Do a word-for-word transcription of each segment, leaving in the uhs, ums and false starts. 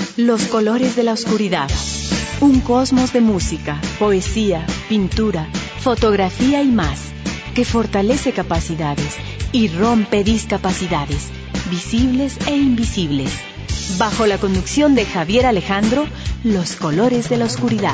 Los colores de la oscuridad. Un cosmos de música, poesía, pintura, fotografía y más, que fortalece capacidades y rompe discapacidades, visibles e invisibles. Bajo la conducción de Javier Alejandro, Los colores de la oscuridad.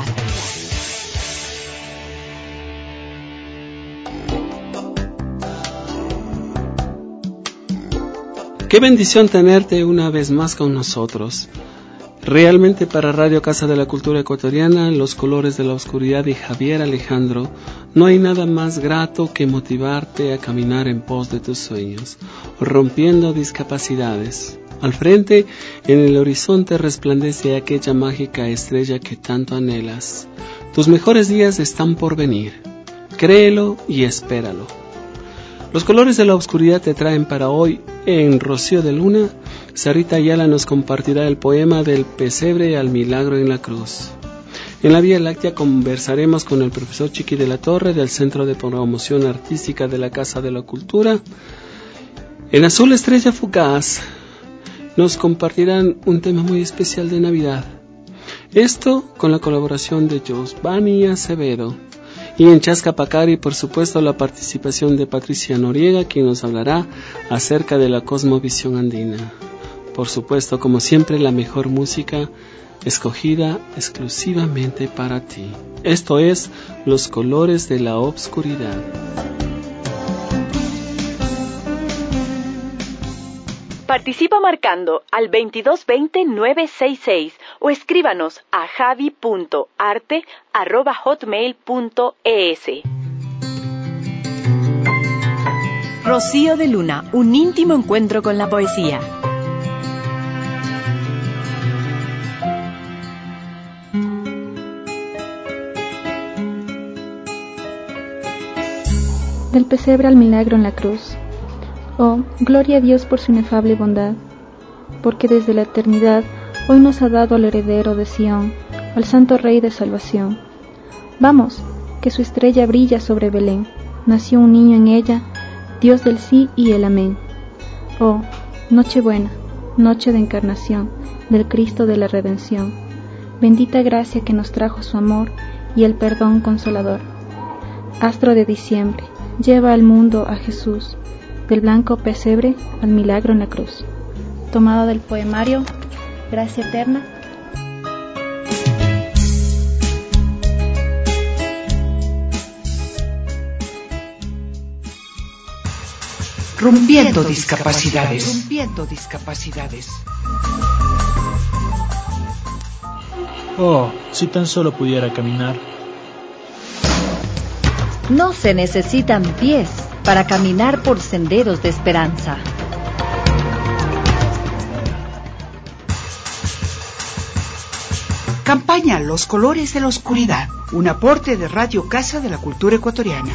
Qué bendición tenerte una vez más con nosotros. Realmente para Radio Casa de la Cultura Ecuatoriana, Los colores de la oscuridad y Javier Alejandro, no hay nada más grato que motivarte a caminar en pos de tus sueños, rompiendo discapacidades. Al frente, en el horizonte resplandece aquella mágica estrella que tanto anhelas. Tus mejores días están por venir. Créelo y espéralo. Los colores de la oscuridad te traen para hoy, en Rocío de Luna, Sarita Ayala nos compartirá el poema del pesebre al milagro en la cruz. En la Vía Láctea conversaremos con el profesor Chiqui de la Torre del Centro de Promoción Artística de la Casa de la Cultura. En Azul Estrella Fugaz nos compartirán un tema muy especial de Navidad. Esto con la colaboración de Josvani Acevedo. Y en Chascapacari, por supuesto, la participación de Patricia Noriega, quien nos hablará acerca de la cosmovisión andina. Por supuesto, como siempre, la mejor música escogida exclusivamente para ti. Esto es Los colores de la oscuridad. Participa marcando al veintidós veinte nueve sesenta y seis o escríbanos a javi punto arte arroba hotmail punto es. Rocío de Luna, un íntimo encuentro con la poesía. Del pesebre al milagro en la cruz. Oh, gloria a Dios por su inefable bondad, porque desde la eternidad hoy nos ha dado al heredero de Sión, al santo Rey de salvación. Vamos, que su estrella brilla sobre Belén, nació un niño en ella, Dios del sí y el amén. Oh, noche buena, noche de encarnación, del Cristo de la redención, bendita gracia que nos trajo su amor y el perdón consolador. Astro de diciembre, lleva al mundo a Jesús, del blanco pesebre al milagro en la cruz. Tomado del poemario Gracia Eterna. Rompiendo discapacidades. Rompiendo discapacidades. Oh, si tan solo pudiera caminar. No se necesitan pies para caminar por senderos de esperanza. Campaña Los colores de la oscuridad, un aporte de Radio Casa de la Cultura Ecuatoriana.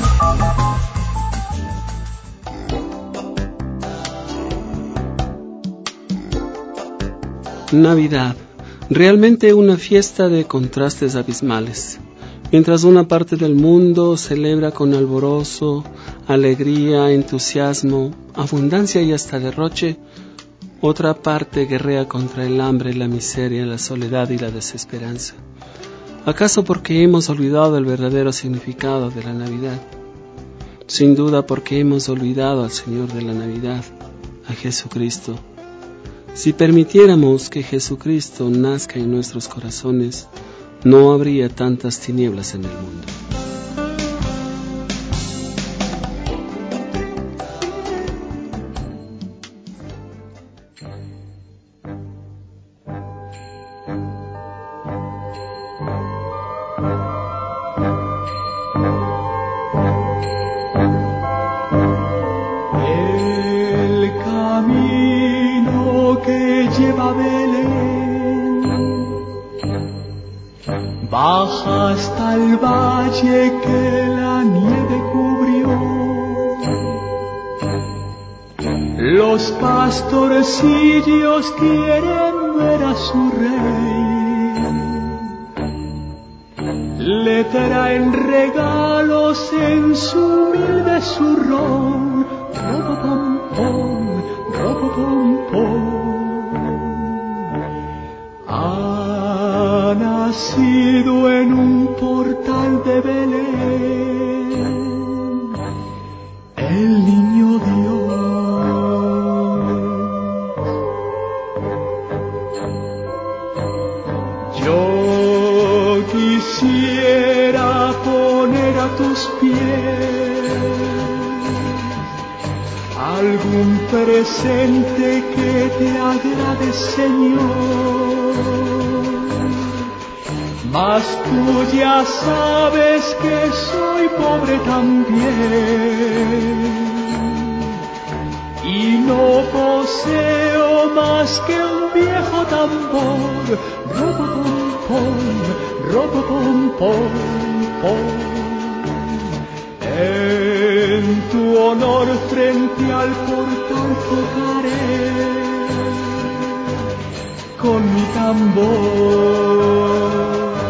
Navidad, realmente una fiesta de contrastes abismales. Mientras una parte del mundo celebra con alborozo, alegría, entusiasmo, abundancia y hasta derroche, otra parte guerrea contra el hambre, la miseria, la soledad y la desesperanza. ¿Acaso porque hemos olvidado el verdadero significado de la Navidad? Sin duda porque hemos olvidado al Señor de la Navidad, a Jesucristo. Si permitiéramos que Jesucristo nazca en nuestros corazones, no habría tantas tinieblas en el mundo. El camino que lleva a Belén baja hasta el valle que la nieve cubrió. Los pastorcillos quieren ver a su rey. Le traen regalos en su humilde zurrón. Robo pom pom, robo pom pom. nacido en un portal de Belén, el niño Dios. Yo quisiera poner a tus pies algún presente que te agrade, Señor, mas tú ya sabes que soy pobre también y no poseo más que un viejo tambor. Robo pom pom, robo pom pom pom. En tu honor frente al portal tocaré con mi tambor.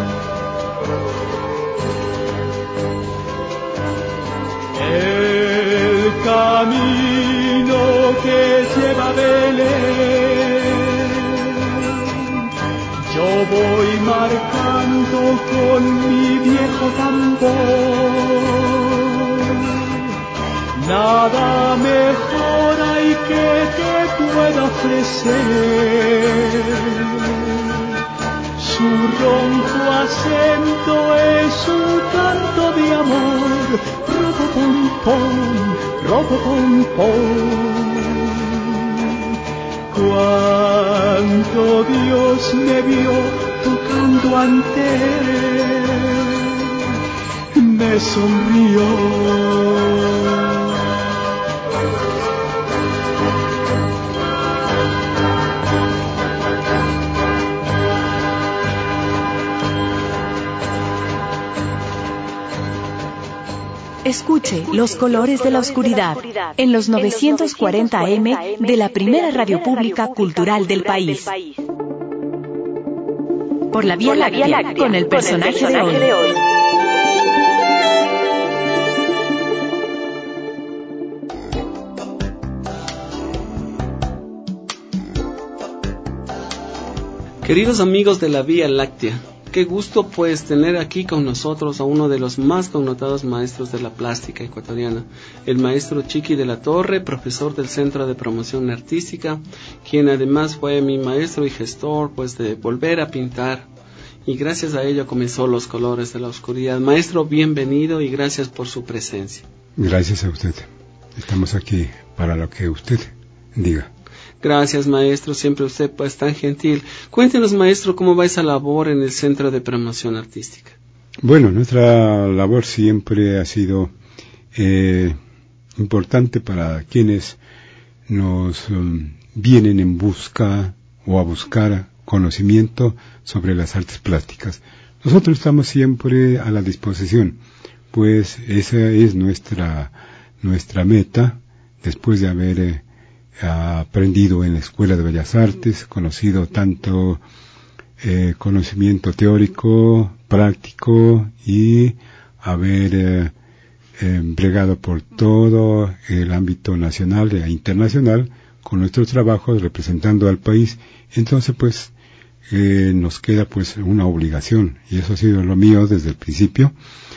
El camino que lleva a Belén yo voy marcando con mi viejo tambor. Nada mejor hay que te pueda ofrecer. Su ronco acento es un canto de amor. Robo pom pom, robo pom pom. Cuánto Dios me vio tocando ante él, me sonrió. Escuche Los Colores de la Oscuridad en los novecientos cuarenta A M de la primera radio pública cultural del país. Por la Vía Láctea, con el personaje de hoy. Queridos amigos de la Vía Láctea, qué gusto pues tener aquí con nosotros a uno de los más connotados maestros de la plástica ecuatoriana, el maestro Chiqui de la Torre, profesor del Centro de Promoción Artística, quien además fue mi maestro y gestor pues de volver a pintar, y gracias a ello comenzó Los Colores de la Oscuridad. Maestro, bienvenido y gracias por su presencia. Gracias a usted. Estamos aquí para lo que usted diga. Gracias, maestro, siempre usted pues tan gentil. Cuéntenos, maestro, cómo va esa labor en el Centro de Promoción Artística. Bueno, nuestra labor siempre ha sido eh, importante para quienes nos um, vienen en busca o a buscar conocimiento sobre las artes plásticas. Nosotros estamos siempre a la disposición, pues esa es nuestra nuestra meta después de haber eh, ha aprendido en la Escuela de Bellas Artes, conocido tanto eh, conocimiento teórico, práctico y haber eh, eh, bregado por todo el ámbito nacional e internacional con nuestros trabajos representando al país. Entonces pues eh, nos queda pues una obligación, y eso ha sido lo mío desde el principio,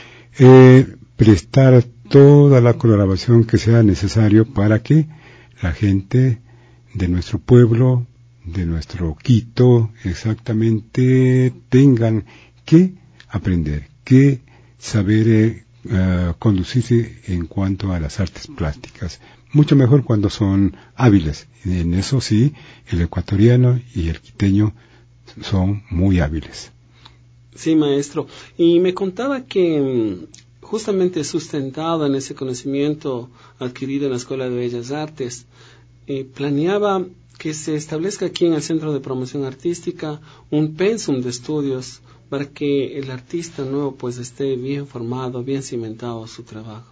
eh, prestar toda la colaboración que sea necesario para que la gente de nuestro pueblo, de nuestro Quito, exactamente tengan que aprender, que saber eh, uh, conducirse en cuanto a las artes plásticas. Mucho mejor cuando son hábiles. En eso sí, el ecuatoriano y el quiteño son muy hábiles. Sí, maestro. Y me contaba que justamente sustentado en ese conocimiento adquirido en la Escuela de Bellas Artes, eh, planeaba que se establezca aquí en el Centro de Promoción Artística un pensum de estudios para que el artista nuevo pues esté bien formado, bien cimentado su trabajo.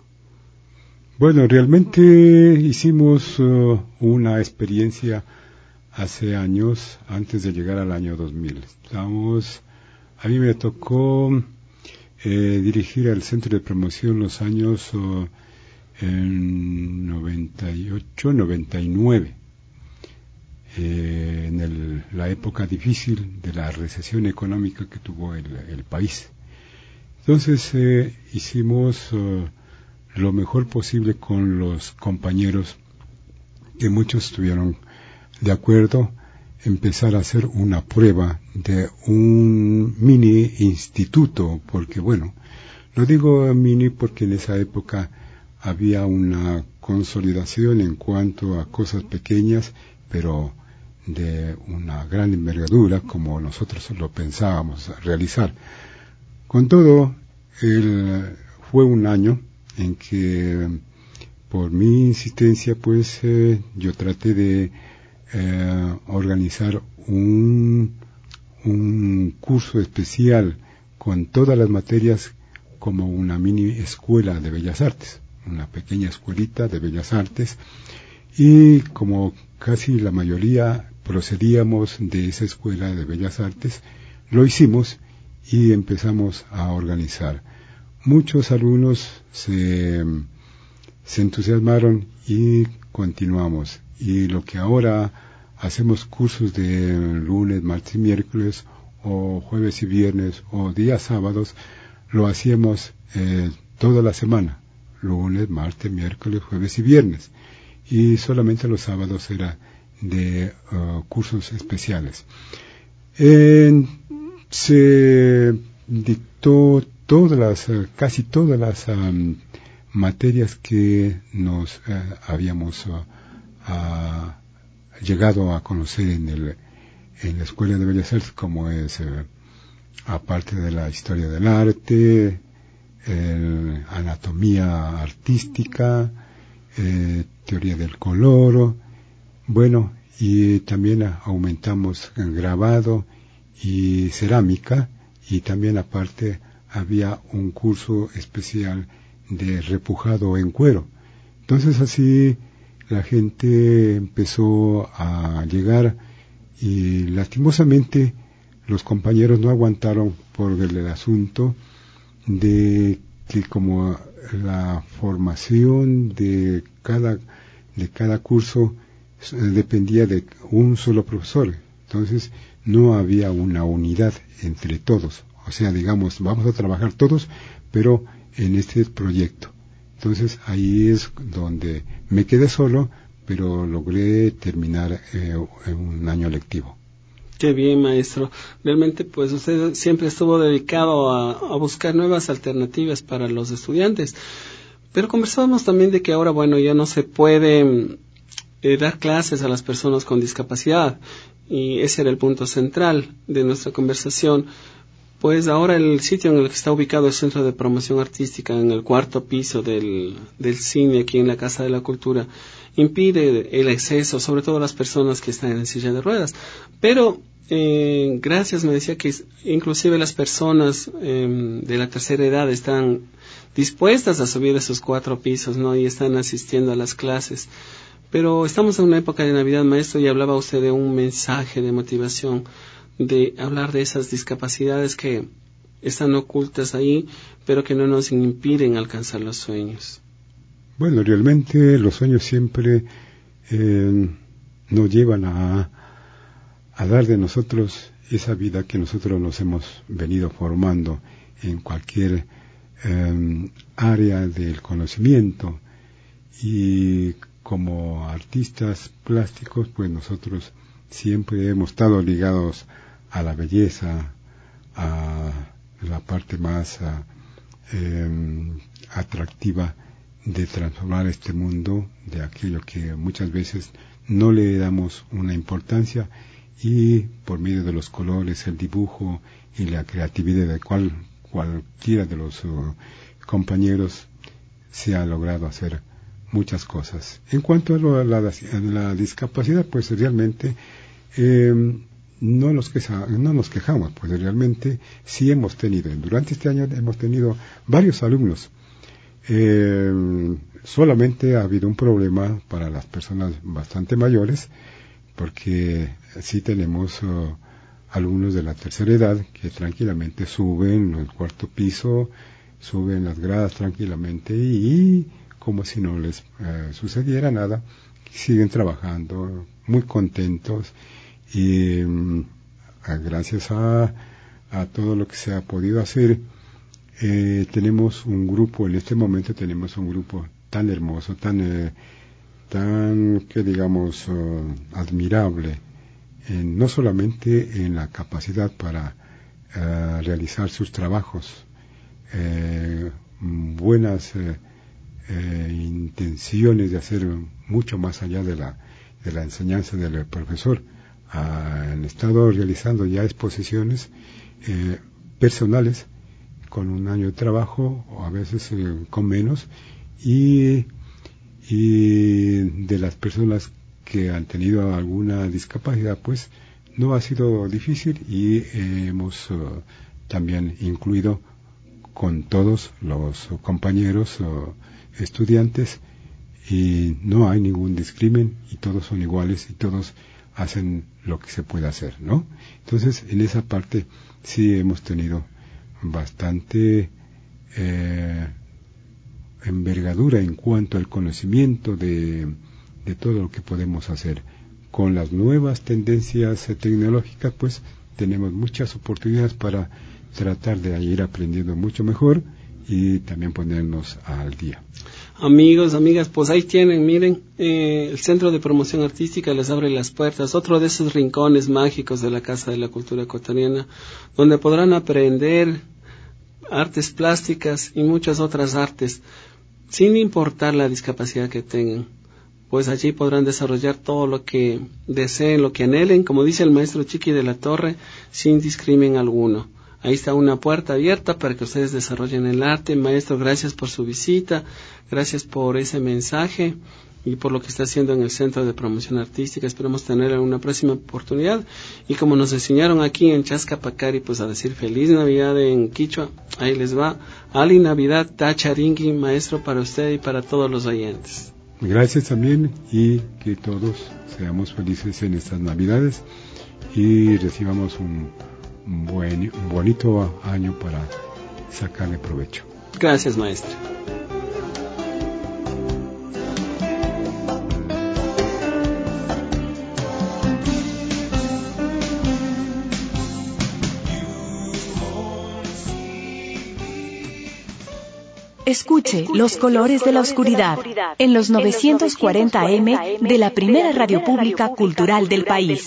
Bueno, realmente hicimos uh, una experiencia hace años, antes de llegar al año dos mil. Estamos, a mí me tocó Eh, dirigir al Centro de Promoción los años uh, en noventa y ocho, noventa y nueve. eh, en el, la época difícil de la recesión económica que tuvo el, el país. Entonces eh, hicimos uh, lo mejor posible con los compañeros, que muchos estuvieron de acuerdo, empezar a hacer una prueba de un mini instituto, porque bueno, no digo mini porque en esa época había una consolidación en cuanto a cosas pequeñas, pero de una gran envergadura, como nosotros lo pensábamos realizar. Con todo, el, fue un año en que, por mi insistencia, pues eh, yo traté de eh, organizar un, un curso especial con todas las materias, como una mini escuela de Bellas Artes, una pequeña escuelita de Bellas Artes, y como casi la mayoría procedíamos de esa escuela de Bellas Artes, lo hicimos y empezamos a organizar. Muchos alumnos se, se entusiasmaron y continuamos. Y lo que ahora hacemos cursos de lunes, martes y miércoles, o jueves y viernes, o días sábados, lo hacíamos eh, toda la semana, lunes, martes, miércoles, jueves y viernes. Y solamente los sábados era de uh, cursos especiales. Eh, se dictó todas las, uh, casi todas las um, materias que nos uh, habíamos uh, uh, llegado a conocer en, el, en la Escuela de Bellas Artes, como es, uh, aparte de la historia del arte, el, anatomía artística, eh, teoría del color, bueno, y también aumentamos el grabado y cerámica, y también aparte había un curso especial de repujado en cuero. Entonces así la gente empezó a llegar, y lastimosamente los compañeros no aguantaron por el, el asunto de que como la formación de cada de cada curso eh, dependía de un solo profesor, entonces no había una unidad entre todos, o sea, digamos, vamos a trabajar todos, pero en este proyecto. Entonces ahí es donde me quedé solo, pero logré terminar eh, en un año lectivo. Qué bien, maestro. Realmente, pues usted siempre estuvo dedicado a, a buscar nuevas alternativas para los estudiantes. Pero conversábamos también de que ahora, bueno, ya no se puede eh, dar clases a las personas con discapacidad. Y ese era el punto central de nuestra conversación. Pues ahora el sitio en el que está ubicado el Centro de Promoción Artística, en el cuarto piso del, del cine, aquí en la Casa de la Cultura, impide el acceso, sobre todo a las personas que están en silla de ruedas. Pero eh, gracias, me decía que inclusive las personas eh, de la tercera edad están dispuestas a subir esos cuatro pisos, ¿no? Y están asistiendo a las clases. Pero estamos en una época de Navidad, maestro, y hablaba usted de un mensaje de motivación, de hablar de esas discapacidades que están ocultas ahí, pero que no nos impiden alcanzar los sueños. Bueno, realmente los sueños siempre eh, nos llevan a, a dar de nosotros esa vida que nosotros nos hemos venido formando en cualquier eh, área del conocimiento, y como artistas plásticos, pues nosotros siempre hemos estado ligados a la belleza, a la parte más a, eh, atractiva de transformar este mundo, de aquello que muchas veces no le damos una importancia, y por medio de los colores, el dibujo y la creatividad de cual, cualquiera de los uh, compañeros se ha logrado hacer muchas cosas. En cuanto a, lo, a, la, a la discapacidad, pues realmente eh, no nos, queja, no nos quejamos, pues realmente sí hemos tenido, durante este año hemos tenido varios alumnos. Eh, solamente ha habido un problema para las personas bastante mayores, porque sí tenemos uh, alumnos de la tercera edad que tranquilamente suben al cuarto piso, suben las gradas tranquilamente y, y como si no les uh, sucediera nada, siguen trabajando muy contentos y um, gracias a, a todo lo que se ha podido hacer, eh, tenemos un grupo, en este momento tenemos un grupo tan hermoso, tan, eh, tan que digamos, uh, admirable, en, no solamente en la capacidad para uh, realizar sus trabajos, eh, buenas eh, eh, intenciones de hacer mucho más allá de la, de la enseñanza del profesor. Uh, han estado realizando ya exposiciones eh, personales con un año de trabajo o a veces eh, con menos, y, y de las personas que han tenido alguna discapacidad, pues no ha sido difícil, y eh, hemos uh, también incluido con todos los compañeros uh, estudiantes, y no hay ningún discrimen y todos son iguales y todos hacen lo que se puede hacer, ¿no? Entonces, en esa parte sí hemos tenido bastante eh, envergadura en cuanto al conocimiento de, de todo lo que podemos hacer. Con las nuevas tendencias eh, tecnológicas, pues tenemos muchas oportunidades para tratar de ir aprendiendo mucho mejor y también ponernos al día. Amigos, amigas, pues ahí tienen, miren, eh, el Centro de Promoción Artística les abre las puertas, otro de esos rincones mágicos de la Casa de la Cultura Ecuatoriana, donde podrán aprender artes plásticas y muchas otras artes, sin importar la discapacidad que tengan. Pues allí podrán desarrollar todo lo que deseen, lo que anhelen, como dice el maestro Chiqui de la Torre, sin discrimen alguno. Ahí está una puerta abierta para que ustedes desarrollen el arte. Maestro, gracias por su visita, gracias por ese mensaje y por lo que está haciendo en el Centro de Promoción Artística. Esperamos tener una próxima oportunidad. Y como nos enseñaron aquí en Chascapacari, pues a decir Feliz Navidad en Quichua, ahí les va. Ali Navidad Tacharingui, maestro, para usted y para todos los oyentes. Gracias también, y que todos seamos felices en estas Navidades y recibamos un Un, buen, un bonito año para sacarle provecho. Gracias, maestro. Escuche Los Colores de la Oscuridad en los novecientos cuarenta A M de la primera radio pública cultural del país.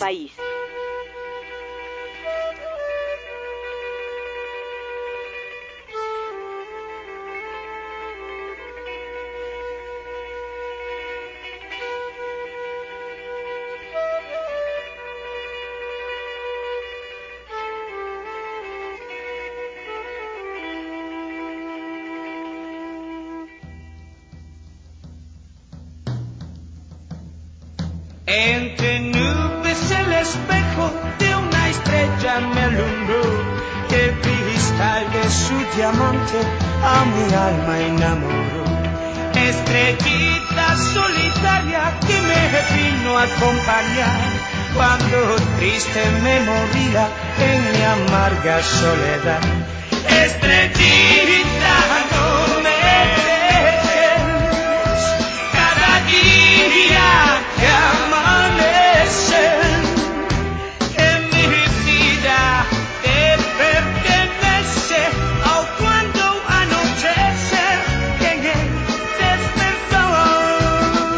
Entre nubes el espejo de una estrella me alumbró, el cristal de su diamante a mi alma enamoró. Estrellita solitaria que me vino a acompañar cuando triste me moría en mi amarga soledad. Estrellita, no me dejes, cada día que amanece en mi vida te pertenece, aun cuando anochece en el despertador.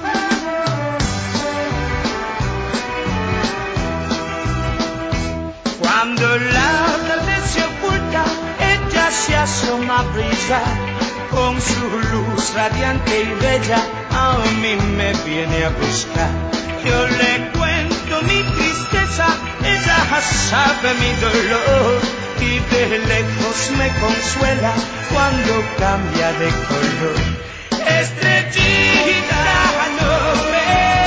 Cuando la tarde se oculta, ella se asoma a brillar con su luz radiante y bella. A mí me viene a buscar, yo le cuento mi tristeza, ella sabe mi dolor y de lejos me consuela cuando cambia de color. Estrellita, no me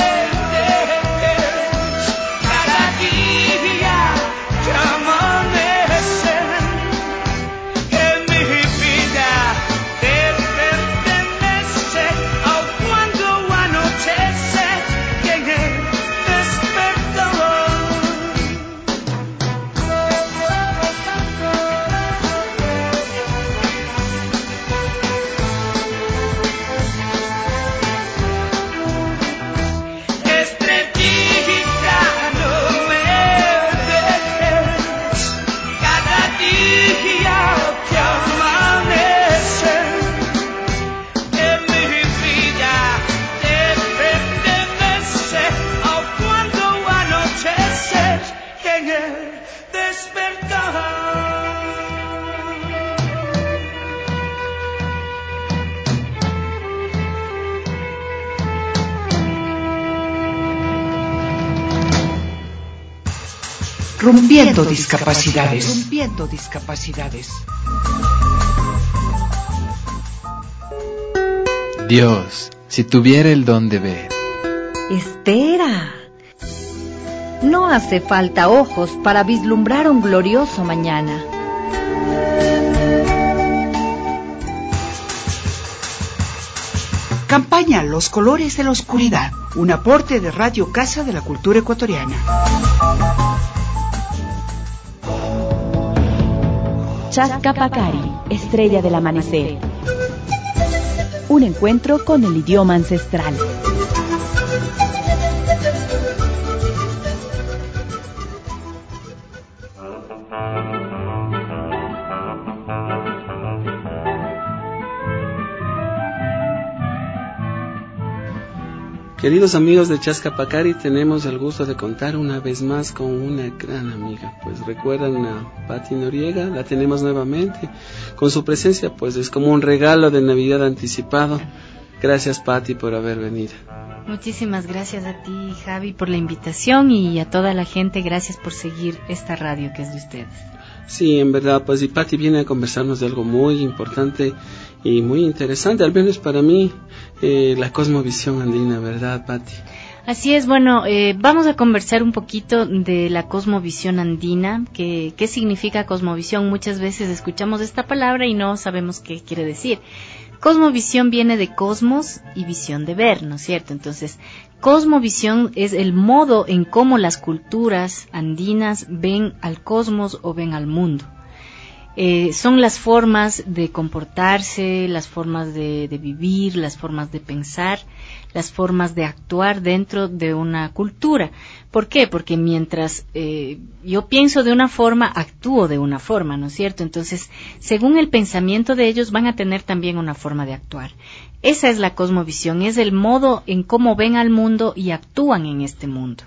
dejes, cada día que amanece en mi vida te pertenece, aun cuando anochece y en el despertador. en el despertar. Rompiendo discapacidades. Rompiendo discapacidades. Dios, si tuviera el don de ver. Espera. No hace falta ojos para vislumbrar un glorioso mañana. Campaña Los Colores de la Oscuridad, un aporte de Radio Casa de la Cultura Ecuatoriana. Chascapacari, estrella del amanecer. Un encuentro con el idioma ancestral. Queridos amigos de Chascapacari, tenemos el gusto de contar una vez más con una gran amiga. Pues recuerdan a Patti Noriega, la tenemos nuevamente. Con su presencia, pues es como un regalo de Navidad anticipado. Gracias, Patti, por haber venido. Muchísimas gracias a ti, Javi, por la invitación, y a toda la gente, gracias por seguir esta radio que es de ustedes. Sí, en verdad, pues y Patti viene a conversarnos de algo muy importante y muy interesante, al menos para mí, eh, la cosmovisión andina, ¿verdad, Patti? Así es, bueno, eh, vamos a conversar un poquito de la cosmovisión andina, que, qué significa cosmovisión. Muchas veces escuchamos esta palabra y no sabemos qué quiere decir. Cosmovisión viene de cosmos y visión de ver, ¿no es cierto? Entonces, cosmovisión es el modo en cómo las culturas andinas ven al cosmos o ven al mundo. Eh, son las formas de comportarse, las formas de, de vivir, las formas de pensar, las formas de actuar dentro de una cultura. ¿Por qué? Porque mientras eh, yo pienso de una forma, actúo de una forma, ¿no es cierto? Entonces, según el pensamiento de ellos, van a tener también una forma de actuar. Esa es la cosmovisión, es el modo en cómo ven al mundo y actúan en este mundo.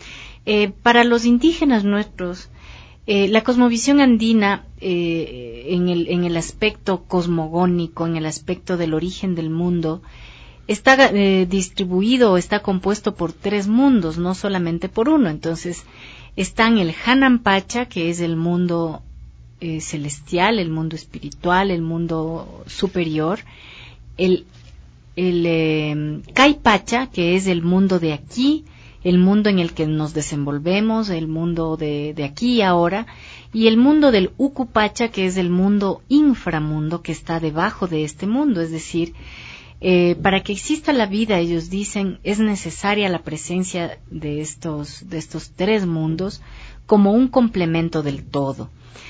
Eh, para los indígenas nuestros, Eh, la cosmovisión andina, eh, en el, en el aspecto cosmogónico, en el aspecto del origen del mundo, está eh, distribuido o está compuesto por tres mundos, no solamente por uno. Entonces, están el Hanampacha, que es el mundo eh, celestial, el mundo espiritual, el mundo superior, el, el eh, Kaipacha, que es el mundo de aquí, el mundo en el que nos desenvolvemos, el mundo de, de aquí y ahora, y el mundo del Ukupacha, que es el mundo inframundo que está debajo de este mundo. Es decir, eh, para que exista la vida, ellos dicen, es necesaria la presencia de estos, de estos tres mundos como un complemento del todo.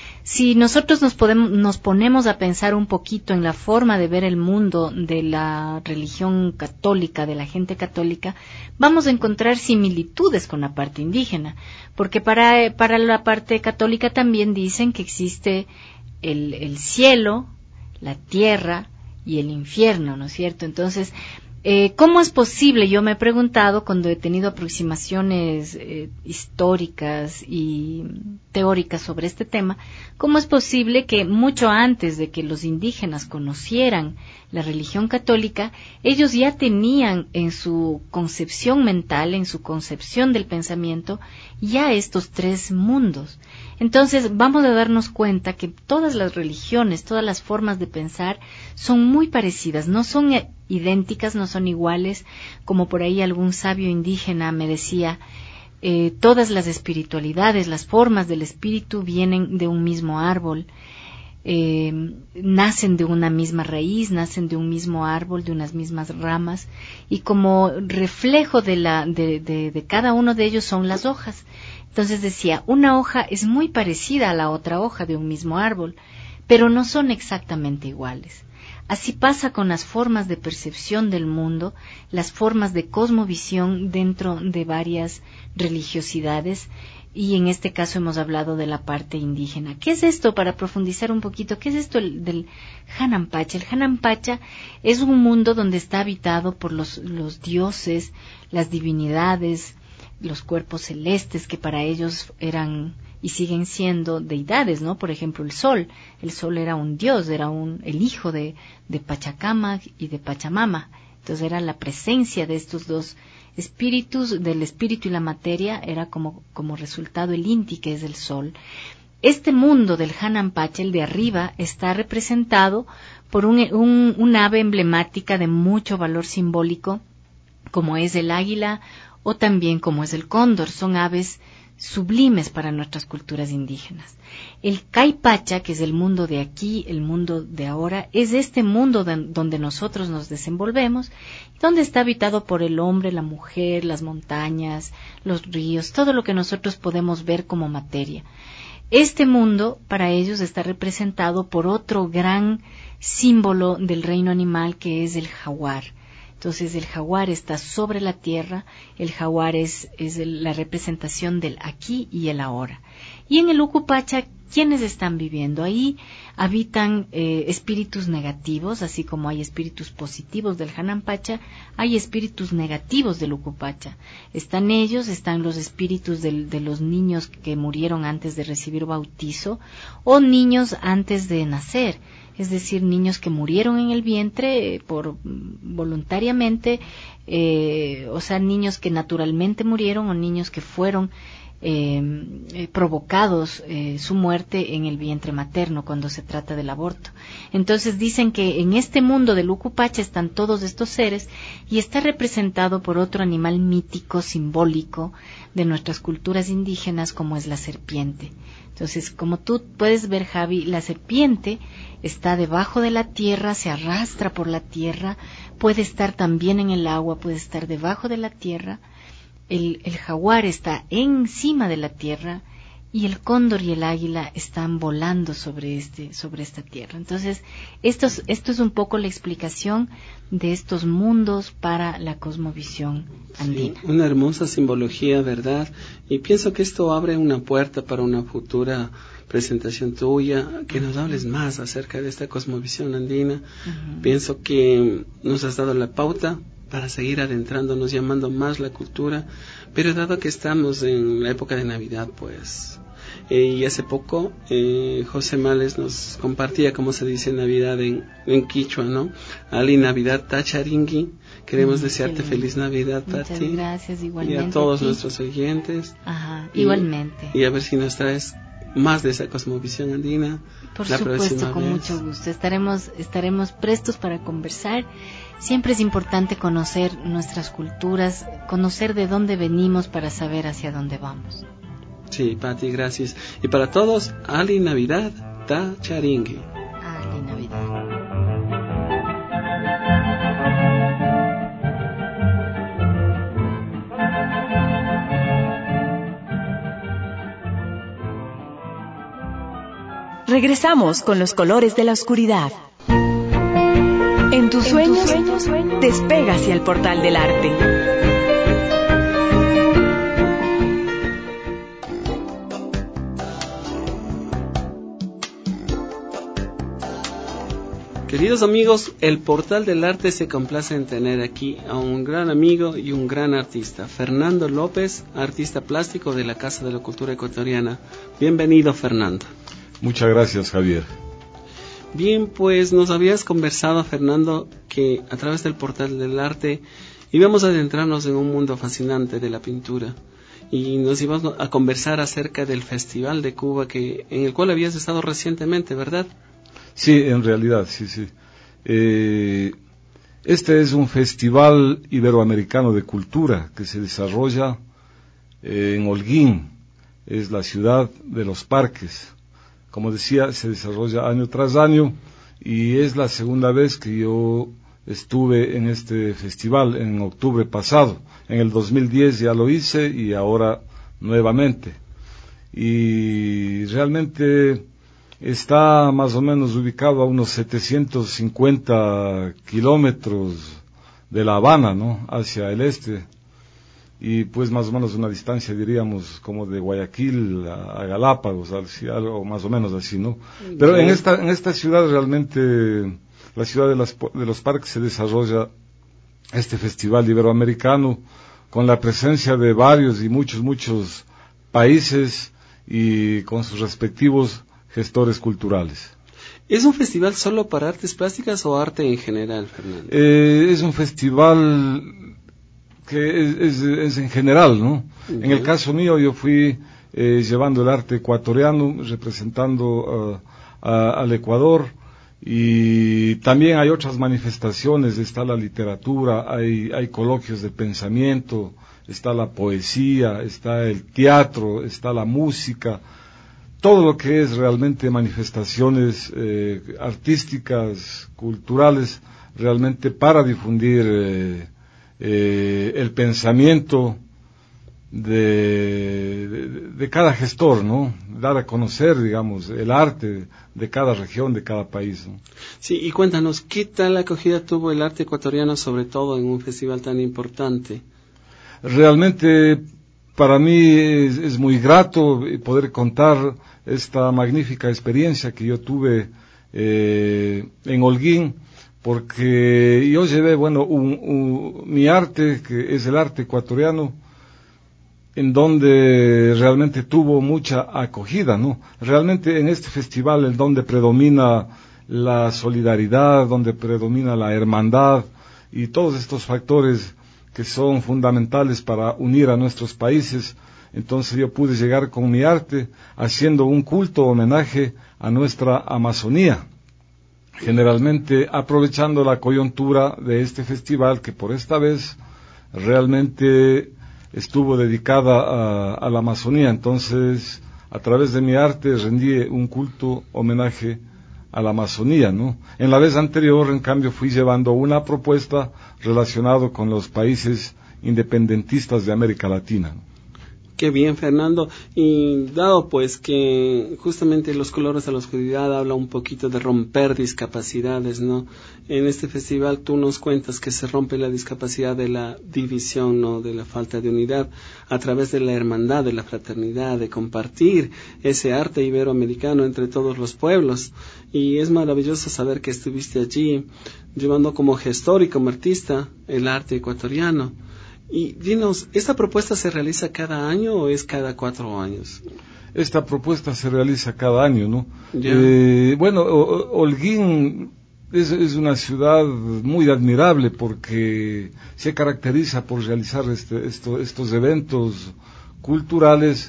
Si nosotros nos, podemos, nos ponemos a pensar un poquito en la forma de ver el mundo de la religión católica, de la gente católica, vamos a encontrar similitudes con la parte indígena, porque para, para la parte católica también dicen que existe el, el cielo, la tierra y el infierno, ¿no es cierto? Entonces, Eh, ¿cómo es posible? Yo me he preguntado cuando he tenido aproximaciones eh, históricas y teóricas sobre este tema, ¿cómo es posible que mucho antes de que los indígenas conocieran la religión católica, ellos ya tenían en su concepción mental, en su concepción del pensamiento, ya estos tres mundos? Entonces vamos a darnos cuenta que todas las religiones, todas las formas de pensar son muy parecidas, no son idénticas, no son iguales, como por ahí algún sabio indígena me decía, eh, todas las espiritualidades, las formas del espíritu vienen de un mismo árbol, eh, nacen de una misma raíz, nacen de un mismo árbol, de unas mismas ramas, y como reflejo de, la, de, de, de cada uno de ellos son las hojas. Entonces decía, una hoja es muy parecida a la otra hoja de un mismo árbol, pero no son exactamente iguales. Así pasa con las formas de percepción del mundo, las formas de cosmovisión dentro de varias religiosidades, y en este caso hemos hablado de la parte indígena. ¿Qué es esto? Para profundizar un poquito, ¿qué es esto del Hanampacha? El Hanampacha es un mundo donde está habitado por los, los dioses, las divinidades, los cuerpos celestes que para ellos eran y siguen siendo deidades, ¿no? Por ejemplo, el sol. El sol era un dios, era un, el hijo de, de Pachacama y de Pachamama. Entonces era la presencia de estos dos espíritus, del espíritu y la materia, era como, como resultado el Inti, que es el sol. Este mundo del Hanampacha, el de arriba, está representado por un, un, un ave emblemática de mucho valor simbólico, como es el águila o también como es el cóndor. Son aves sublimes para nuestras culturas indígenas. El Caipacha, que es el mundo de aquí, el mundo de ahora, es este mundo de, donde nosotros nos desenvolvemos, donde está habitado por el hombre, la mujer, las montañas, los ríos, todo lo que nosotros podemos ver como materia. Este mundo, para ellos, está representado por otro gran símbolo del reino animal, que es el jaguar. Entonces el jaguar está sobre la tierra, el jaguar es, es el, la representación del aquí y el ahora. Y en el Ucupacha, ¿quiénes están viviendo? Ahí habitan eh, espíritus negativos, así como hay espíritus positivos del Hanampacha, hay espíritus negativos del Ucupacha. Están ellos, están los espíritus del, de los niños que murieron antes de recibir bautizo, o niños antes de nacer. Es decir, niños que murieron en el vientre eh, por voluntariamente, eh, o sea, niños que naturalmente murieron o niños que fueron eh, eh, provocados eh, su muerte en el vientre materno cuando se trata del aborto. Entonces dicen que en este mundo del Ucupacha están todos estos seres y está representado por otro animal mítico, simbólico de nuestras culturas indígenas, como es la serpiente. Entonces, como tú puedes ver, Javi, la serpiente está debajo de la tierra, se arrastra por la tierra, puede estar también en el agua, puede estar debajo de la tierra. El, el jaguar está encima de la tierra y el cóndor y el águila están volando sobre este, sobre esta tierra. Entonces, esto es, esto es un poco la explicación de estos mundos para la cosmovisión andina. Sí, una hermosa simbología, ¿verdad? Y pienso que esto abre una puerta para una futura presentación tuya, que nos hables más acerca de esta cosmovisión andina. Uh-huh. Pienso que nos has dado la pauta para seguir adentrándonos, llamando más la cultura, pero dado que estamos en la época de Navidad, pues... Eh, y hace poco eh, José Males nos compartía cómo se dice Navidad en, en Quichua, ¿no? Ali Navidad Tacharingui. Queremos mm, desearte feliz Navidad, Pati. Muchas gracias, igualmente. Y a todos a nuestros oyentes. Ajá, y, igualmente. Y a ver si nos traes más de esa cosmovisión andina. Por la supuesto, con vez. mucho gusto. Estaremos, estaremos prestos para conversar. Siempre es importante conocer nuestras culturas, conocer de dónde venimos para saber hacia dónde vamos. Sí, Pati, gracias. Y para todos, Ali Navidad Tacharingui. Ali Navidad. Regresamos con los colores de la oscuridad. En tus sueños, en tus sueños despega hacia el portal del arte. Queridos amigos, el Portal del Arte se complace en tener aquí a un gran amigo y un gran artista, Fernando López, artista plástico de la Casa de la Cultura Ecuatoriana. Bienvenido, Fernando. Muchas gracias, Javier. Bien, pues nos habías conversado, Fernando, que a través del Portal del Arte íbamos a adentrarnos en un mundo fascinante de la pintura. Y nos íbamos a conversar acerca del Festival de Cuba, que en el cual habías estado recientemente, ¿verdad? Sí, en realidad, sí, sí. Eh, este es un festival iberoamericano de cultura que se desarrolla eh, en Holguín, es la ciudad de los parques. Como decía, se desarrolla año tras año y es la segunda vez que yo estuve en este festival, en octubre pasado. En el dos mil diez ya lo hice y ahora nuevamente. Y realmente... está más o menos ubicado a unos setecientos cincuenta kilómetros de La Habana, ¿no? Hacia el este. Y pues más o menos una distancia, diríamos, como de Guayaquil a, a Galápagos, así, algo más o menos así, ¿no? Pero en esta, en esta ciudad realmente, la ciudad de, las, de los parques se desarrolla este festival iberoamericano, con la presencia de varios y muchos, muchos países y con sus respectivos gestores culturales. ¿Es un festival solo para artes plásticas o arte en general, Fernando? Eh, es un festival que es, es, es en general, ¿no? Uh-huh. En el caso mío, yo fui eh, llevando el arte ecuatoriano, representando uh, a, al Ecuador, y también hay otras manifestaciones, está la literatura, hay, hay coloquios de pensamiento, está la poesía, está el teatro, está la música, todo lo que es realmente manifestaciones eh, artísticas, culturales, realmente para difundir eh, eh, el pensamiento de, de, de cada gestor, ¿no? Dar a conocer, digamos, el arte de cada región, de cada país, ¿no? Sí, y cuéntanos, ¿qué tal acogida tuvo el arte ecuatoriano, sobre todo en un festival tan importante? Realmente, para mí es, es muy grato poder contar esta magnífica experiencia que yo tuve eh, en Holguín, porque yo llevé, bueno, un, un, mi arte, que es el arte ecuatoriano, en donde realmente tuvo mucha acogida, ¿no? Realmente en este festival, en donde predomina la solidaridad, donde predomina la hermandad y todos estos factores que son fundamentales para unir a nuestros países, entonces yo pude llegar con mi arte haciendo un culto homenaje a nuestra Amazonía, generalmente aprovechando la coyuntura de este festival que por esta vez realmente estuvo dedicada a, a la Amazonía. Entonces, a través de mi arte rendí un culto homenaje a la Amazonía, ¿no? En la vez anterior, en cambio, fui llevando una propuesta relacionada con los países independentistas de América Latina, ¿no? Qué bien, Fernando. Y dado pues que justamente Los Colores de la Oscuridad habla un poquito de romper discapacidades, ¿no? En este festival tú nos cuentas que se rompe la discapacidad de la división, ¿no? De la falta de unidad a través de la hermandad, de la fraternidad, de compartir ese arte iberoamericano entre todos los pueblos. Y es maravilloso saber que estuviste allí llevando como gestor y como artista el arte ecuatoriano. Y dinos, ¿esta propuesta se realiza cada año o es cada cuatro años? Esta propuesta se realiza cada año, ¿no? Yeah. Eh, bueno, Holguín es, es una ciudad muy admirable porque se caracteriza por realizar este, esto, estos eventos culturales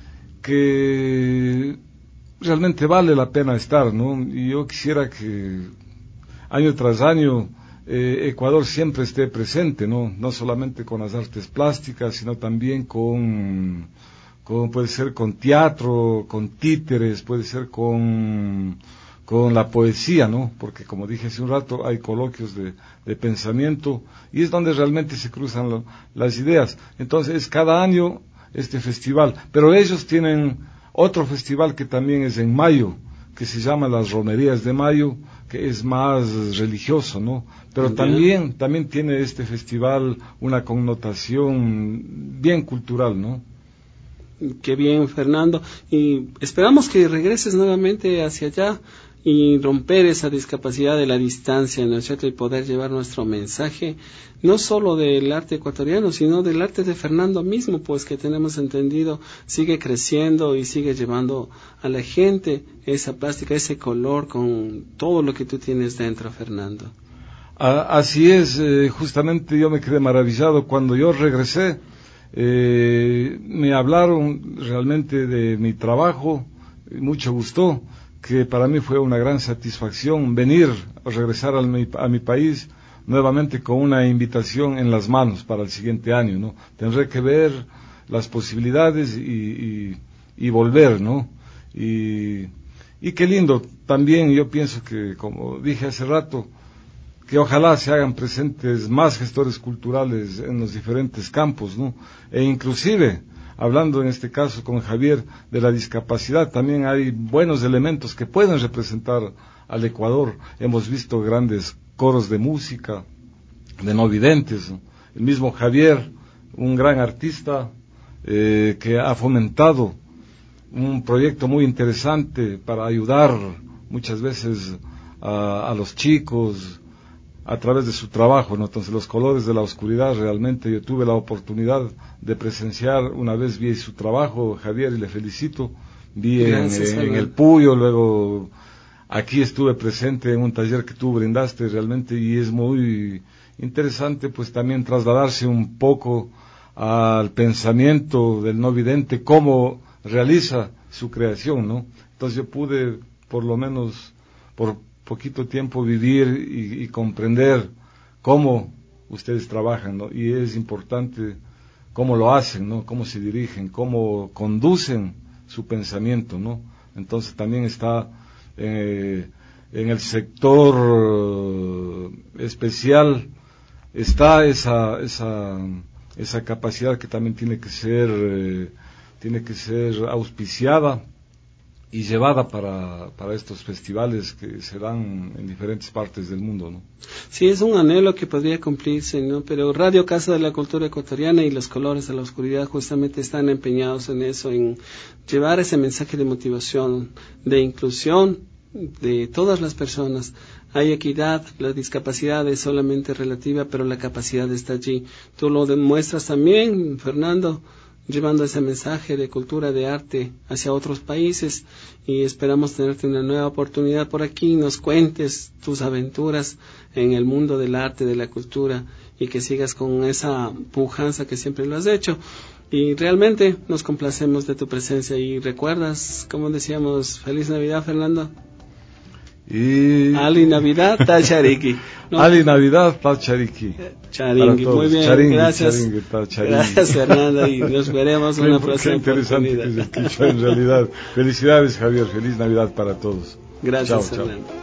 que realmente vale la pena estar, ¿no? Y yo quisiera que año tras año Eh, Ecuador siempre esté presente, ¿no? No solamente con las artes plásticas, sino también con, con puede ser con teatro, con títeres, puede ser con, con la poesía, ¿no? Porque como dije hace un rato, hay coloquios de, de pensamiento y es donde realmente se cruzan lo, las ideas. Entonces, es cada año este festival, pero ellos tienen otro festival que también es en mayo, que se llama las Romerías de Mayo, que es más religioso, ¿no? Pero bien. también también tiene este festival una connotación bien cultural, ¿no? Qué bien, Fernando. Y esperamos que regreses nuevamente hacia allá y romper esa discapacidad de la distancia, ¿no es cierto? Y poder llevar nuestro mensaje, no solo del arte ecuatoriano, sino del arte de Fernando mismo, pues que tenemos entendido sigue creciendo y sigue llevando a la gente esa plástica, ese color con todo lo que tú tienes dentro, Fernando. Ah, así es, eh, justamente yo me quedé maravillado cuando yo regresé, eh, me hablaron realmente de mi trabajo, mucho gustó, que para mí fue una gran satisfacción venir o regresar a mi, a mi país nuevamente con una invitación en las manos para el siguiente año, ¿no? Tendré que ver las posibilidades y, y, y volver, ¿no? Y, y qué lindo, también yo pienso que, como dije hace rato, que ojalá se hagan presentes más gestores culturales en los diferentes campos, ¿no? E inclusive, hablando en este caso con Javier de la discapacidad, también hay buenos elementos que pueden representar al Ecuador. Hemos visto grandes coros de música, de no videntes, ¿no? El mismo Javier, un gran artista eh, que ha fomentado un proyecto muy interesante para ayudar muchas veces a, a los chicos, a través de su trabajo, ¿no? Entonces, Los colores de la oscuridad, realmente yo tuve la oportunidad de presenciar, una vez vi su trabajo, Javier, y le felicito, vi en, en, en el Puyo, luego aquí estuve presente en un taller que tú brindaste realmente, y es muy interesante pues también trasladarse un poco al pensamiento del no vidente, cómo realiza su creación, ¿no? Entonces yo pude, por lo menos por poquito tiempo, vivir y, y comprender cómo ustedes trabajan, ¿no? Y es importante cómo lo hacen, ¿no? Cómo se dirigen, cómo conducen su pensamiento, ¿no? Entonces también está eh, en el sector uh, especial, está esa esa esa capacidad que también tiene que ser eh, tiene que ser auspiciada y llevada para, para estos festivales que se dan en diferentes partes del mundo, ¿no? Sí, es un anhelo que podría cumplirse, ¿no? Pero Radio Casa de la Cultura Ecuatoriana y Los Colores de la Oscuridad justamente están empeñados en eso, en llevar ese mensaje de motivación, de inclusión de todas las personas. Hay equidad, la discapacidad es solamente relativa, pero la capacidad está allí. Tú lo demuestras también, Fernando, llevando ese mensaje de cultura, de arte hacia otros países, y esperamos tenerte una nueva oportunidad por aquí, nos cuentes tus aventuras en el mundo del arte, de la cultura, y que sigas con esa pujanza que siempre lo has hecho. Y realmente nos complacemos de tu presencia. Y recuerdas, como decíamos, feliz Navidad, Fernando. Y Ali Navidad, ta Chariki. ¿No? Ali Navidad, ta Chariki. Charingui, muy bien, charingui, gracias. Charingui, ta charingui. Gracias, Fernando, y nos veremos en una próxima interesante oportunidad. Que es el quichua, en realidad. Felicidades, Javier, feliz Navidad para todos. Gracias, chao, Fernando. Chao.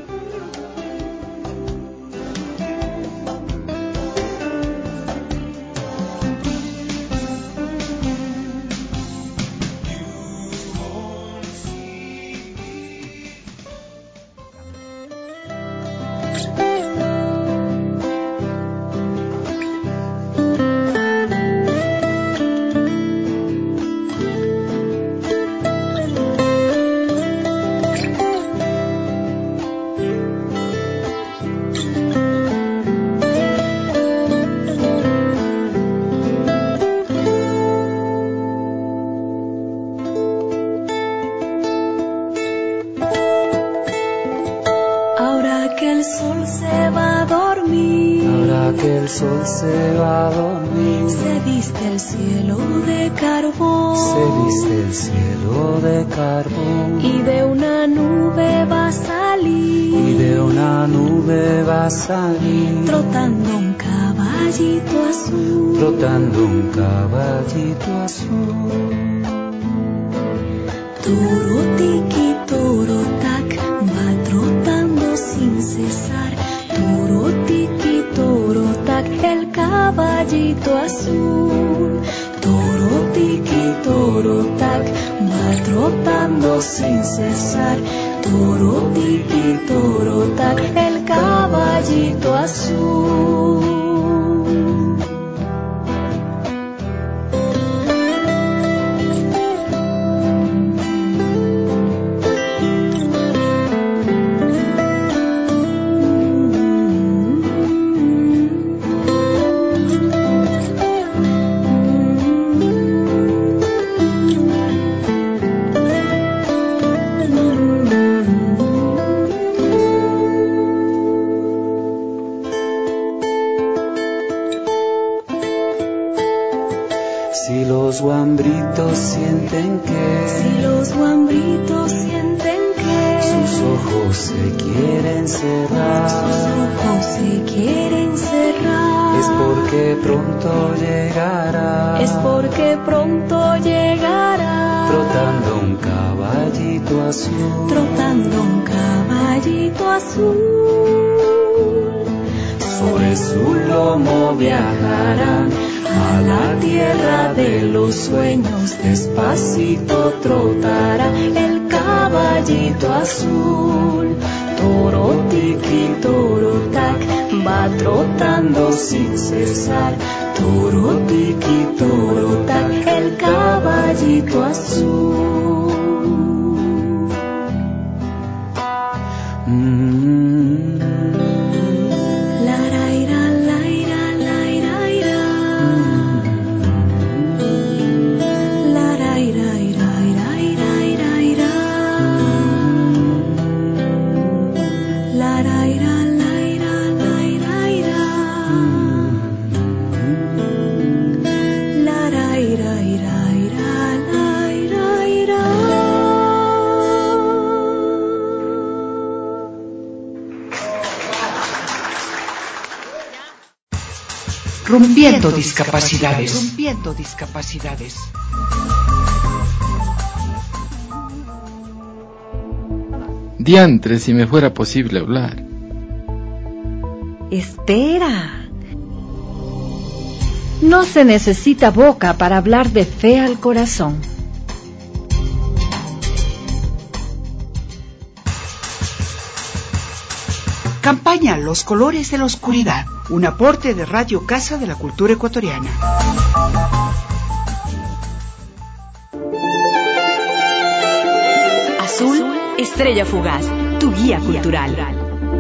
Trotando un caballito azul, trotando un caballito azul. Toro tiki, toro tac, va trotando sin cesar. Toro tiki, toro tac, el caballito azul. Toro tiki, toro tac, va trotando sin cesar. Toro tiki, toro tac, el caballito azul. guambritos sienten que, si los guambritos sienten que sus ojos se quieren cerrar, sus ojos se quieren cerrar, es porque pronto llegará, es porque pronto llegará, trotando un caballito azul, trotando un caballito azul, sobre su lomo viajarán a la tierra de los sueños, despacito trotará el caballito azul. Toro tiki, toro tac, va trotando sin cesar. Toro tiki, toro tac, el caballito azul. Mm-hmm. Rompiendo discapacidades. Rompiendo discapacidades. Diantre, si me fuera posible hablar. Espera. No se necesita boca para hablar de fe al corazón. Campaña Los Colores de la Oscuridad, un aporte de Radio Casa de la Cultura Ecuatoriana. Azul, estrella fugaz, tu guía cultural.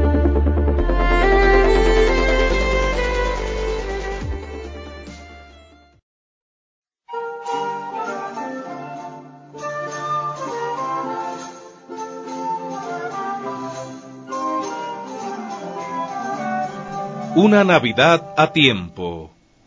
Una Navidad a tiempo.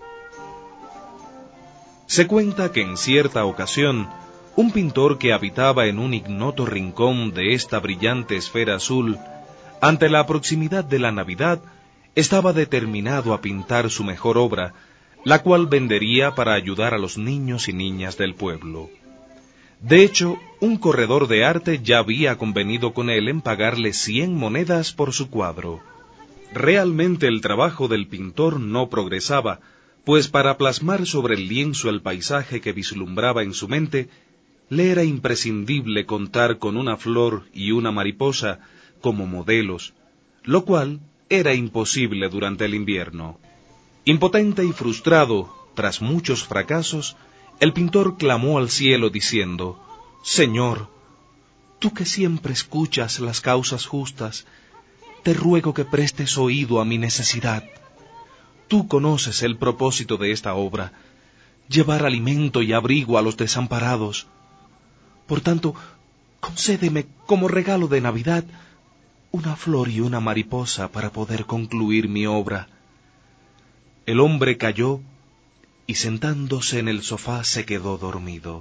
Se cuenta que en cierta ocasión, un pintor que habitaba en un ignoto rincón de esta brillante esfera azul, ante la proximidad de la Navidad, estaba determinado a pintar su mejor obra, la cual vendería para ayudar a los niños y niñas del pueblo. De hecho, un corredor de arte ya había convenido con él en pagarle cien monedas por su cuadro. Realmente el trabajo del pintor no progresaba, pues para plasmar sobre el lienzo el paisaje que vislumbraba en su mente, le era imprescindible contar con una flor y una mariposa como modelos, lo cual era imposible durante el invierno. Impotente y frustrado, tras muchos fracasos, el pintor clamó al cielo diciendo: «Señor, tú que siempre escuchas las causas justas, te ruego que prestes oído a mi necesidad. Tú conoces el propósito de esta obra, llevar alimento y abrigo a los desamparados. Por tanto, concédeme como regalo de Navidad una flor y una mariposa para poder concluir mi obra». El hombre calló y sentándose en el sofá se quedó dormido.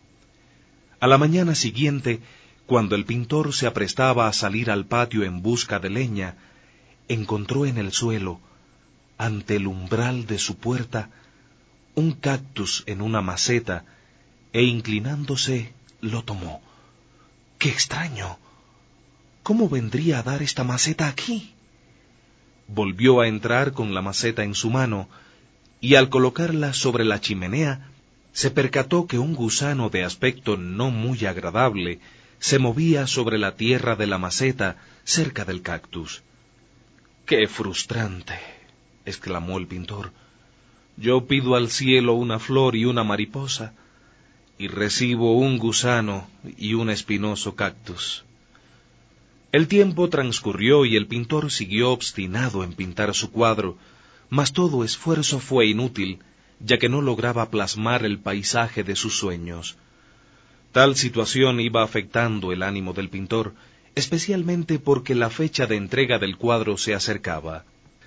A la mañana siguiente, cuando el pintor se aprestaba a salir al patio en busca de leña, encontró en el suelo, ante el umbral de su puerta, un cactus en una maceta, e inclinándose, lo tomó. ¡Qué extraño! ¿Cómo vendría a dar esta maceta aquí? Volvió a entrar con la maceta en su mano, y al colocarla sobre la chimenea, se percató que un gusano de aspecto no muy agradable se movía sobre la tierra de la maceta cerca del cactus. ¡Qué frustrante!, exclamó el pintor. Yo pido al cielo una flor y una mariposa, y recibo un gusano y un espinoso cactus. El tiempo transcurrió y el pintor siguió obstinado en pintar su cuadro, mas todo esfuerzo fue inútil, ya que no lograba plasmar el paisaje de sus sueños. Tal situación iba afectando el ánimo del pintor, especialmente porque la fecha de entrega del cuadro se acercaba.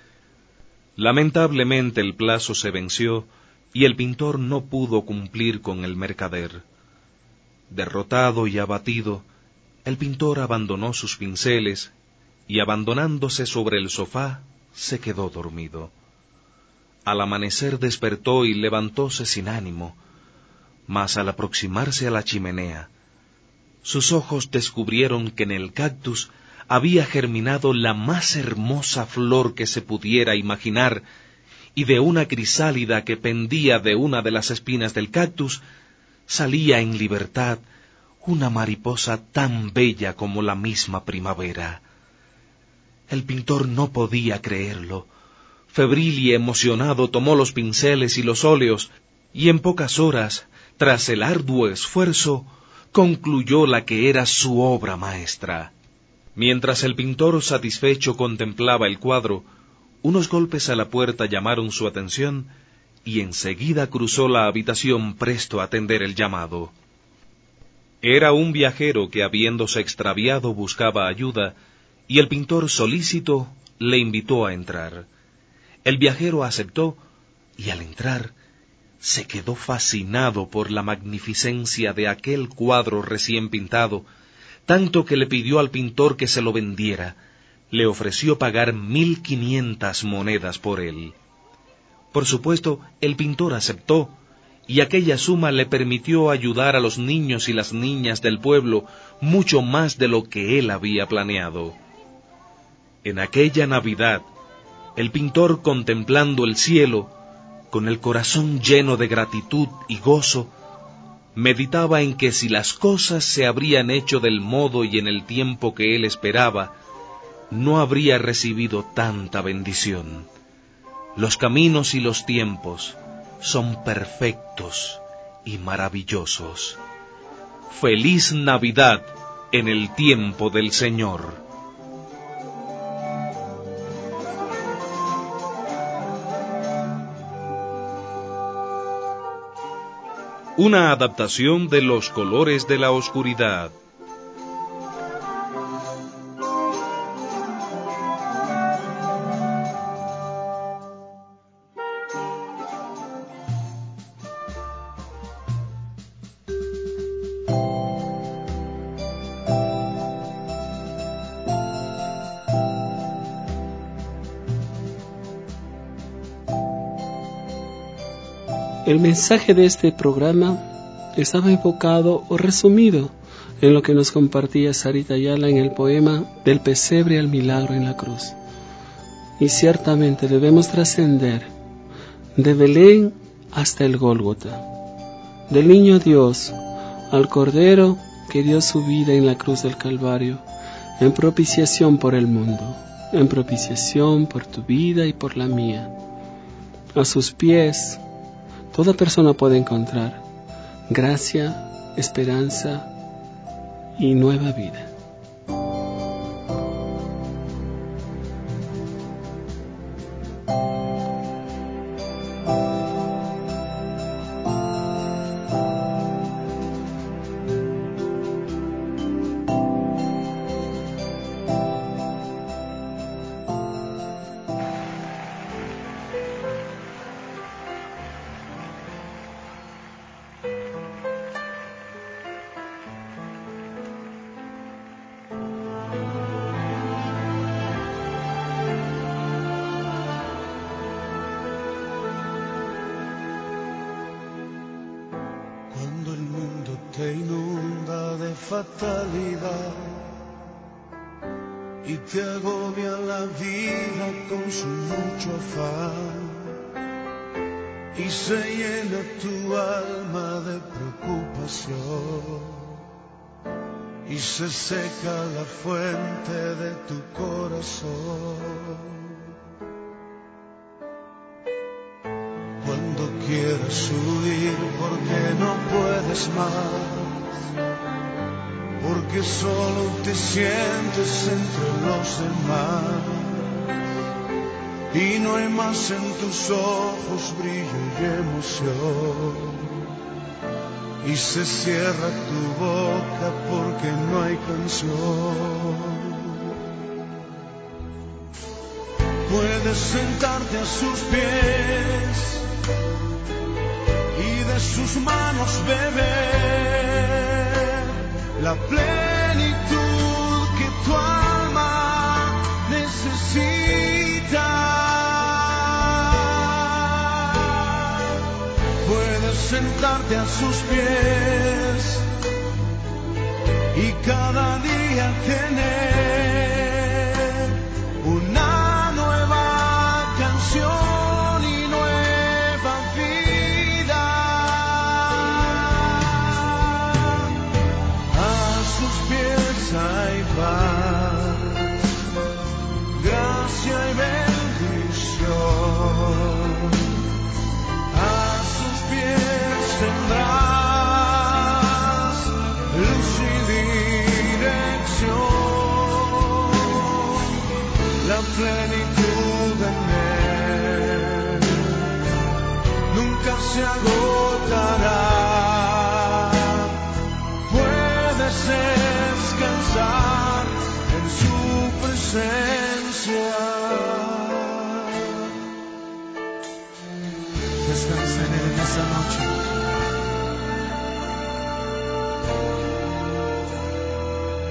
Lamentablemente el plazo se venció y el pintor no pudo cumplir con el mercader. Derrotado y abatido, el pintor abandonó sus pinceles y, abandonándose sobre el sofá, se quedó dormido. Al amanecer despertó y levantóse sin ánimo, mas al aproximarse a la chimenea, sus ojos descubrieron que en el cactus había germinado la más hermosa flor que se pudiera imaginar, y de una crisálida que pendía de una de las espinas del cactus, salía en libertad una mariposa tan bella como la misma primavera. El pintor no podía creerlo. Febril y emocionado tomó los pinceles y los óleos, y en pocas horas, tras el arduo esfuerzo, concluyó la que era su obra maestra. Mientras el pintor satisfecho contemplaba el cuadro, unos golpes a la puerta llamaron su atención, y enseguida cruzó la habitación presto a atender el llamado. Era un viajero que, habiéndose extraviado, buscaba ayuda, y el pintor solícito le invitó a entrar. El viajero aceptó, y al entrar, se quedó fascinado por la magnificencia de aquel cuadro recién pintado, tanto que le pidió al pintor que se lo vendiera. Le ofreció pagar mil quinientas monedas por él. Por supuesto, el pintor aceptó, y aquella suma le permitió ayudar a los niños y las niñas del pueblo mucho más de lo que él había planeado. En aquella Navidad, el pintor, contemplando el cielo, con el corazón lleno de gratitud y gozo, meditaba en que si las cosas se habrían hecho del modo y en el tiempo que él esperaba, no habría recibido tanta bendición. Los caminos y los tiempos son perfectos y maravillosos. Feliz Navidad en el tiempo del Señor. Una adaptación de Los colores de la oscuridad. El mensaje de este programa estaba enfocado o resumido en lo que nos compartía Sarita Ayala en el poema Del pesebre al milagro en la cruz. Y ciertamente debemos trascender de Belén hasta el Gólgota, del niño Dios al Cordero que dio su vida en la cruz del Calvario, en propiciación por el mundo, en propiciación por tu vida y por la mía. A sus pies toda persona puede encontrar gracia, esperanza y nueva vida. Te inunda de fatalidad y te agobia la vida con su mucho afán y se llena tu alma de preocupación y se seca la fuente de tu corazón. Cuando quieras huir porque no puedes más, porque solo te sientes entre los demás y no hay más en tus ojos brillo y emoción y se cierra tu boca porque no hay canción. Puedes sentarte a sus pies y de sus manos beber la plenitud que tu alma necesita. Puedes sentarte a sus pies y cada día tener una nueva canción y nueva vida. A sus pies hay paz, gracia y bendición. A sus pies tendrás luz y dirección, la plenitud en él nunca se agotará. Puedes descansar en su presencia. Descansen en esa noche.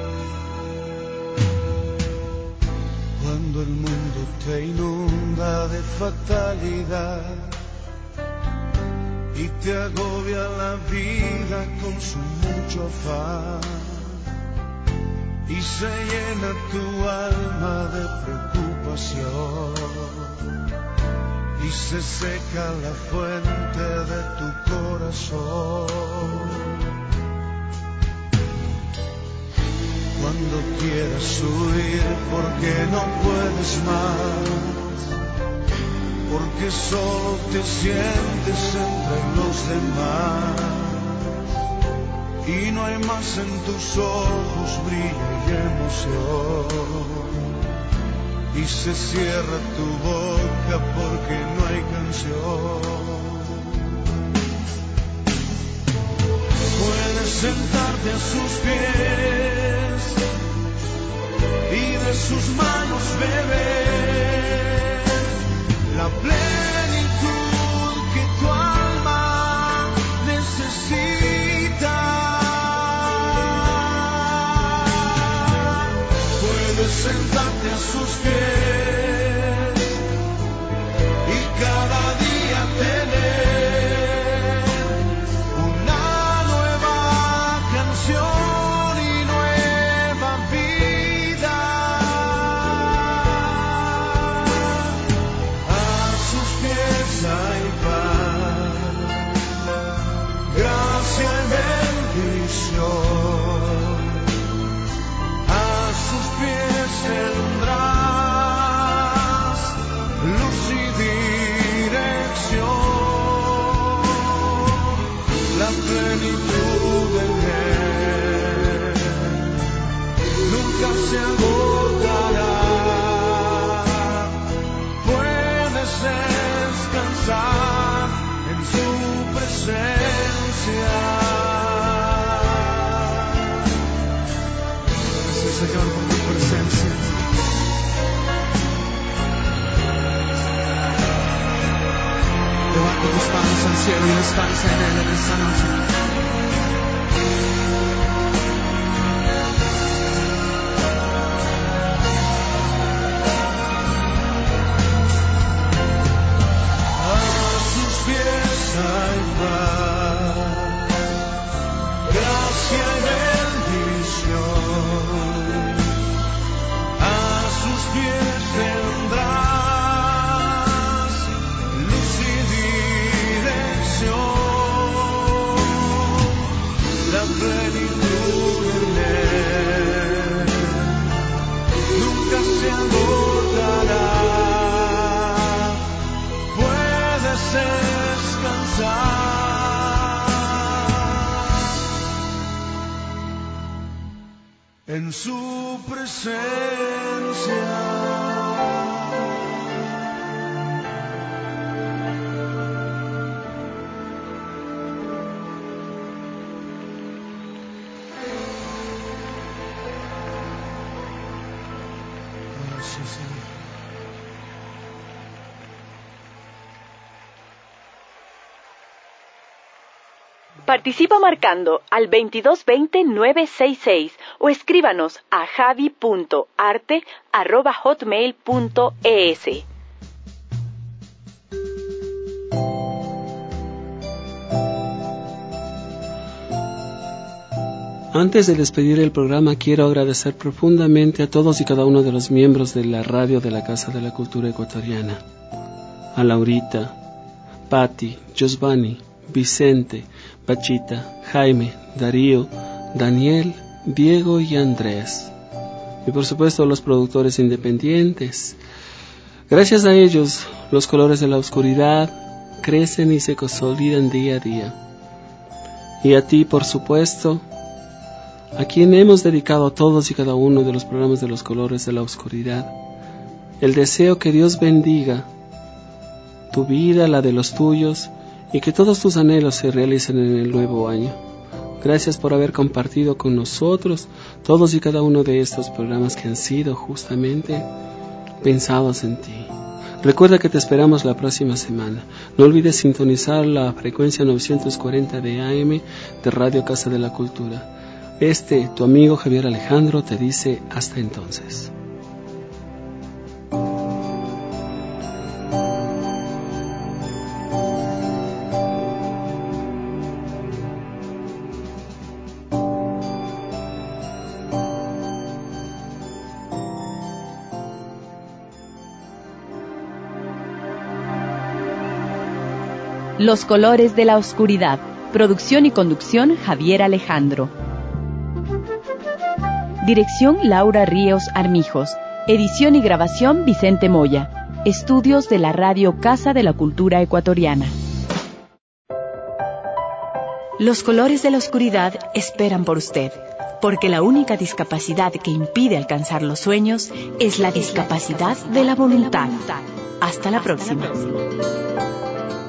Cuando el mundo te inunda de de fatalidad y te agobia la vida con su mucho afán y se llena tu alma de preocupación y se seca la fuente de tu corazón. Cuando quieras huir porque no puedes más, porque solo te sientes entre los demás y no hay más en tus ojos brillo y emoción y se cierra tu boca porque no hay canción. Puedes sentarte a sus pies y de sus manos beber la plenitud que tu alma necesita. Puedes sentarte a sus pies y cada día tener una nueva canción y nueva vida. A sus pies hay paz, gracia y bendición. A sus pies tendrás luz y dirección. La plenitud en él nunca se agotará. Puedes descansar en su presencia. Gracias, Señor, por tu presencia. Levanta tus manos al cielo y descansa en él en esta noche. A sus pies hay paz, gracia y bendición. A sus pies tendrás luz y dirección. La plenitud en él nunca se agotará. Puedes descansar en su presencia. Gracias, Señor. Participa marcando al veintidós veinte nueve sesenta y seis o escríbanos a javi punto arte arroba hotmail punto es. Antes de despedir el programa, quiero agradecer profundamente a todos y cada uno de los miembros de la radio de la Casa de la Cultura Ecuatoriana. A Laurita, Patti, Josvani, Vicente, Pachita, Jaime, Darío, Daniel, Diego y Andrés. Y por supuesto a los productores independientes. Gracias a ellos, los colores de la oscuridad crecen y se consolidan día a día. Y a ti, por supuesto, a quien hemos dedicado todos y cada uno de los programas de los colores de la oscuridad, el deseo que Dios bendiga tu vida, la de los tuyos, y que todos tus anhelos se realicen en el nuevo año. Gracias por haber compartido con nosotros todos y cada uno de estos programas que han sido justamente pensados en ti. Recuerda que te esperamos la próxima semana. No olvides sintonizar la frecuencia novecientos cuarenta de A M de Radio Casa de la Cultura. Este, tu amigo Javier Alejandro, te dice hasta entonces. Los colores de la oscuridad. Producción y conducción Javier Alejandro. Dirección Laura Ríos Armijos. Edición y grabación Vicente Moya. Estudios de la Radio Casa de la Cultura Ecuatoriana. Los colores de la oscuridad esperan por usted, porque la única discapacidad que impide alcanzar los sueños es la discapacidad de la voluntad. Hasta la próxima.